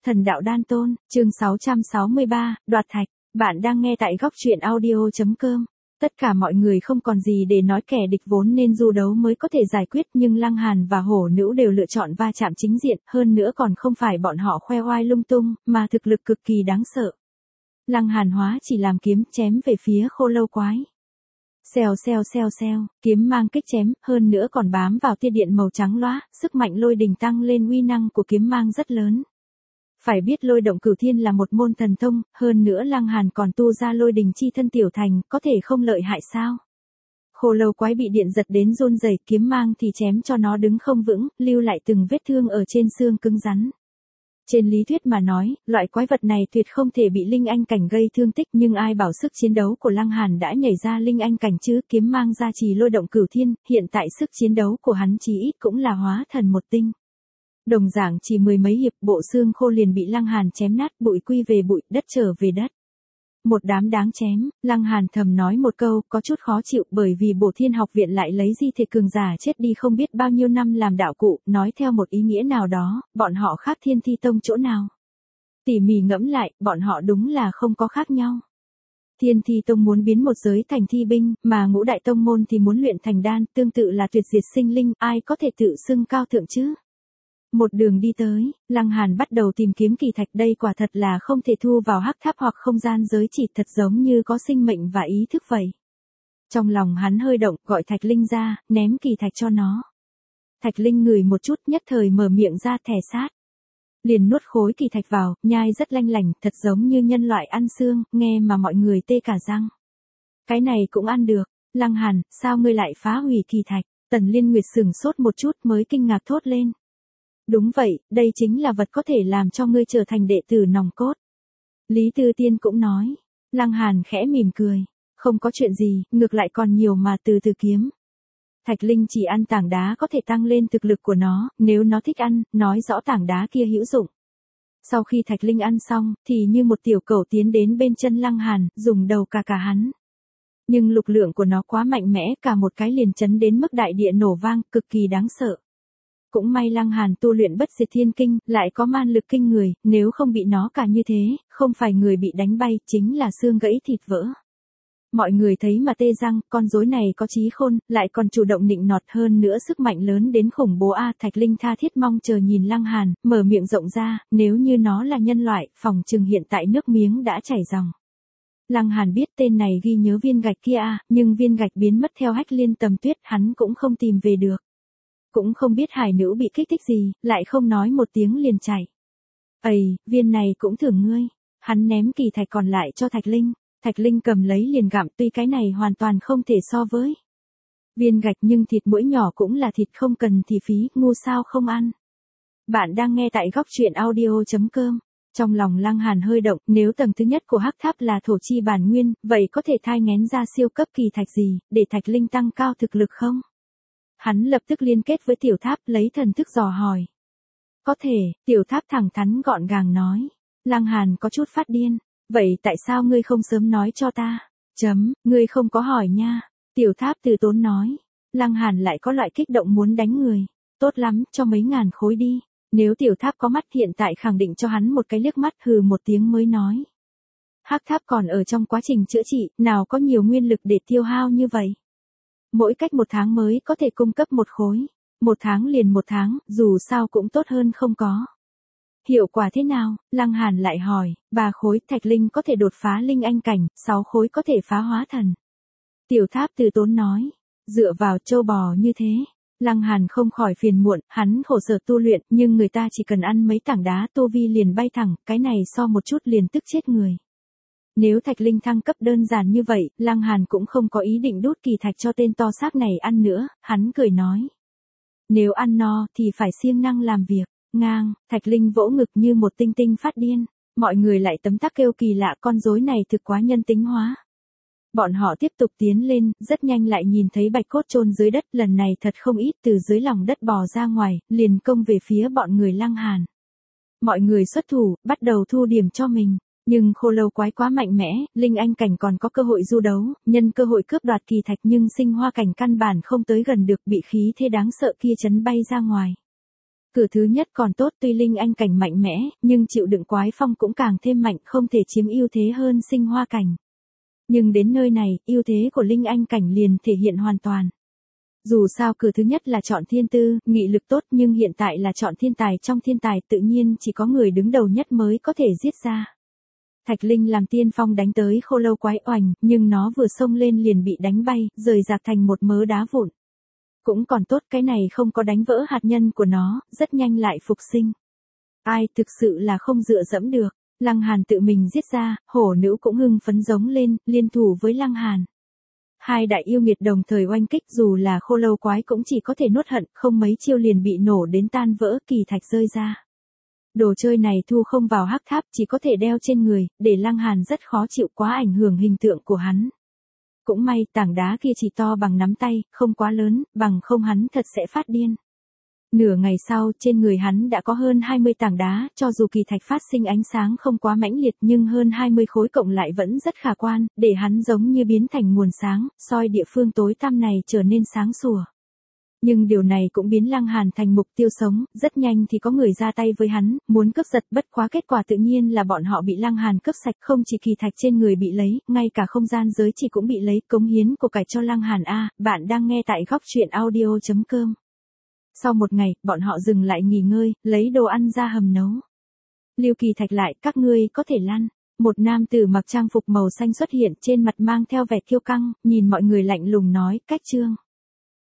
Thần đạo đan tôn, chương 663, đoạt thạch. Bạn đang nghe tại góc truyện audio.com. Tất cả mọi người không còn gì để nói, kẻ địch vốn nên du đấu mới có thể giải quyết, nhưng Lăng Hàn và Hổ Nữ đều lựa chọn va chạm chính diện, hơn nữa còn không phải bọn họ khoe oai lung tung, mà thực lực cực kỳ đáng sợ. Lăng Hàn hóa chỉ làm kiếm chém về phía Khô Lâu quái. Xèo xèo xèo xèo, kiếm mang kích chém, hơn nữa còn bám vào tia điện màu trắng loá, sức mạnh lôi đình tăng lên, uy năng của kiếm mang rất lớn. Phải biết lôi động cửu thiên là một môn thần thông, hơn nữa Lăng Hàn còn tu ra lôi đình chi thân tiểu thành, có thể không lợi hại sao? Khô Lâu quái bị điện giật đến run rẩy, kiếm mang thì chém cho nó đứng không vững, lưu lại từng vết thương ở trên xương cứng rắn. Trên lý thuyết mà nói, loại quái vật này tuyệt không thể bị linh anh cảnh gây thương tích, nhưng ai bảo sức chiến đấu của Lăng Hàn đã nhảy ra linh anh cảnh chứ, kiếm mang gia trì lôi động cửu thiên, hiện tại sức chiến đấu của hắn chí ít cũng là hóa thần một tinh. Đồng dạng chỉ mười mấy hiệp, bộ xương khô liền bị Lăng Hàn chém nát, bụi quy về bụi, đất trở về đất. Một đám đáng chém, Lăng Hàn thầm nói một câu, có chút khó chịu, bởi vì Bổ Thiên học viện lại lấy di thể cường giả chết đi không biết bao nhiêu năm làm đạo cụ, nói theo một ý nghĩa nào đó, bọn họ khác Thiên Thi Tông chỗ nào. Tỉ mỉ ngẫm lại, bọn họ đúng là không có khác nhau. Thiên Thi Tông muốn biến một giới thành thi binh, mà Ngũ Đại Tông môn thì muốn luyện thành đan, tương tự là tuyệt diệt sinh linh, ai có thể tự xưng cao thượng chứ? Một đường đi tới, Lăng Hàn bắt đầu tìm kiếm kỳ thạch, đây quả thật là không thể thu vào hắc tháp hoặc không gian giới chỉ, thật giống như có sinh mệnh và ý thức vậy. Trong lòng hắn hơi động, gọi Thạch Linh ra, ném kỳ thạch cho nó. Thạch Linh ngửi một chút, nhất thời mở miệng ra thè sát. Liền nuốt khối kỳ thạch vào, nhai rất lanh lành, thật giống như nhân loại ăn xương, nghe mà mọi người tê cả răng. Cái này cũng ăn được. Lăng Hàn, sao ngươi lại phá hủy kỳ thạch? Tần Liên Nguyệt sửng sốt một chút mới kinh ngạc thốt lên. Đúng vậy, đây chính là vật có thể làm cho ngươi trở thành đệ tử nòng cốt. Lý Tư Tiên cũng nói. Lăng Hàn khẽ mỉm cười. Không có chuyện gì, ngược lại còn nhiều mà từ từ kiếm. Thạch Linh chỉ ăn tảng đá có thể tăng lên thực lực của nó, nếu nó thích ăn, nói rõ tảng đá kia hữu dụng. Sau khi Thạch Linh ăn xong, thì như một tiểu cẩu tiến đến bên chân Lăng Hàn, dùng đầu cà cả hắn. Nhưng lực lượng của nó quá mạnh mẽ, cả một cái liền chấn đến mức đại địa nổ vang, cực kỳ đáng sợ. Cũng may Lăng Hàn tu luyện bất diệt thiên kinh, lại có man lực kinh người, nếu không bị nó cả như thế, không phải người bị đánh bay, chính là xương gãy thịt vỡ. Mọi người thấy mà tê răng, con rối này có trí khôn, lại còn chủ động nịnh nọt, hơn nữa sức mạnh lớn đến khủng bố a. Thạch Linh tha thiết mong chờ nhìn Lăng Hàn, mở miệng rộng ra, nếu như nó là nhân loại, phòng chừng hiện tại nước miếng đã chảy ròng. Lăng Hàn biết tên này ghi nhớ viên gạch kia a, nhưng viên gạch biến mất theo Hách Liên Tầm Tuyết, hắn cũng không tìm về được. Cũng không biết hải nữ bị kích thích gì, lại không nói một tiếng liền chạy. Ây, viên này cũng thưởng ngươi. Hắn ném kỳ thạch còn lại cho Thạch Linh. Thạch Linh cầm lấy liền gặm, tuy cái này hoàn toàn không thể so với viên gạch, nhưng thịt muỗi nhỏ cũng là thịt, không cần thì phí, ngu sao không ăn. Bạn đang nghe tại góc truyện audio.com. Trong lòng Lăng Hàn hơi động, nếu tầng thứ nhất của hắc tháp là thổ chi bản nguyên, vậy có thể thai nghén ra siêu cấp kỳ thạch gì, để Thạch Linh tăng cao thực lực không? Hắn lập tức liên kết với tiểu tháp, lấy thần thức dò hỏi. Có thể, tiểu tháp thẳng thắn gọn gàng nói. Lăng Hàn có chút phát điên. Vậy tại sao ngươi không sớm nói cho ta? Ngươi không có hỏi nha. Tiểu tháp từ tốn nói. Lăng Hàn lại có loại kích động muốn đánh người. Tốt lắm, cho mấy ngàn khối đi. Nếu tiểu tháp có mắt hiện tại khẳng định cho hắn một cái liếc mắt, hừ một tiếng mới nói. Hắc tháp còn ở trong quá trình chữa trị, nào có nhiều nguyên lực để tiêu hao như vậy. Mỗi cách 1 tháng mới có thể cung cấp 1 khối. 1 tháng liền 1 tháng, dù sao cũng tốt hơn không có. Hiệu quả thế nào? Lăng Hàn lại hỏi. 3 khối Thạch Linh có thể đột phá linh anh cảnh, 6 khối có thể phá hóa thần. Tiểu tháp từ tốn nói. Dựa vào trâu bò như thế. Lăng Hàn không khỏi phiền muộn, hắn khổ sở tu luyện, nhưng người ta chỉ cần ăn mấy tảng đá tu vi liền bay thẳng, cái này so một chút liền tức chết người. Nếu Thạch Linh thăng cấp đơn giản như vậy, Lăng Hàn cũng không có ý định đút kỳ thạch cho tên to xác này ăn nữa, hắn cười nói. Nếu ăn no, thì phải siêng năng làm việc. Ngang, Thạch Linh vỗ ngực như một tinh tinh phát điên. Mọi người lại tấm tắc kêu kỳ lạ, con rối này thực quá nhân tính hóa. Bọn họ tiếp tục tiến lên, rất nhanh lại nhìn thấy bạch cốt chôn dưới đất, lần này thật không ít, từ dưới lòng đất bò ra ngoài, liền công về phía bọn người Lăng Hàn. Mọi người xuất thủ, bắt đầu thu điểm cho mình. Nhưng Khô Lâu quái quá mạnh mẽ, linh anh cảnh còn có cơ hội du đấu, nhân cơ hội cướp đoạt kỳ thạch, nhưng sinh hoa cảnh căn bản không tới gần được, bị khí thế đáng sợ kia chấn bay ra ngoài. Cửa thứ nhất còn tốt, tuy linh anh cảnh mạnh mẽ, nhưng chịu đựng quái phong cũng càng thêm mạnh, không thể chiếm ưu thế hơn sinh hoa cảnh. Nhưng đến nơi này, ưu thế của linh anh cảnh liền thể hiện hoàn toàn. Dù sao cửa thứ nhất là chọn thiên tư, nghị lực tốt, nhưng hiện tại là chọn thiên tài trong thiên tài, tự nhiên chỉ có người đứng đầu nhất mới có thể giết ra. Thạch Linh làm tiên phong đánh tới khô lâu quái oành, nhưng nó vừa xông lên liền bị đánh bay, rời rạc thành một mớ đá vụn. Cũng còn tốt, cái này không có đánh vỡ hạt nhân của nó, rất nhanh lại phục sinh. Ai thực sự là không dựa dẫm được. Lăng Hàn tự mình giết ra, hổ nữ cũng hưng phấn giống lên, liên thủ với Lăng Hàn. Hai đại yêu nghiệt đồng thời oanh kích, dù là khô lâu quái cũng chỉ có thể nuốt hận, không mấy chiêu liền bị nổ đến tan vỡ, kỳ thạch rơi ra. Đồ chơi này thu không vào hắc tháp, chỉ có thể đeo trên người, để Lăng Hàn rất khó chịu, quá ảnh hưởng hình tượng của hắn. Cũng may tảng đá kia chỉ to bằng nắm tay, không quá lớn, bằng không hắn thật sẽ phát điên. Nửa ngày sau, trên người hắn đã có hơn 20 tảng đá, cho dù kỳ thạch phát sinh ánh sáng không quá mãnh liệt nhưng hơn 20 khối cộng lại vẫn rất khả quan, để hắn giống như biến thành nguồn sáng, soi địa phương tối tăm này trở nên sáng sủa. Nhưng điều này cũng biến Lăng Hàn thành mục tiêu sống, rất nhanh thì có người ra tay với hắn, muốn cướp giật, bất quá kết quả tự nhiên là bọn họ bị Lăng Hàn cướp sạch, không chỉ kỳ thạch trên người bị lấy, ngay cả không gian giới chỉ cũng bị lấy, cống hiến của cải cho Lăng Hàn a. Bạn đang nghe tại góc truyện audio.com. Sau một ngày, bọn họ dừng lại nghỉ ngơi, lấy đồ ăn ra hầm nấu. Lưu Kỳ Thạch lại, các ngươi có thể lăn. Một nam tử mặc trang phục màu xanh xuất hiện, trên mặt mang theo vẻ kiêu căng, nhìn mọi người lạnh lùng nói, cách trương.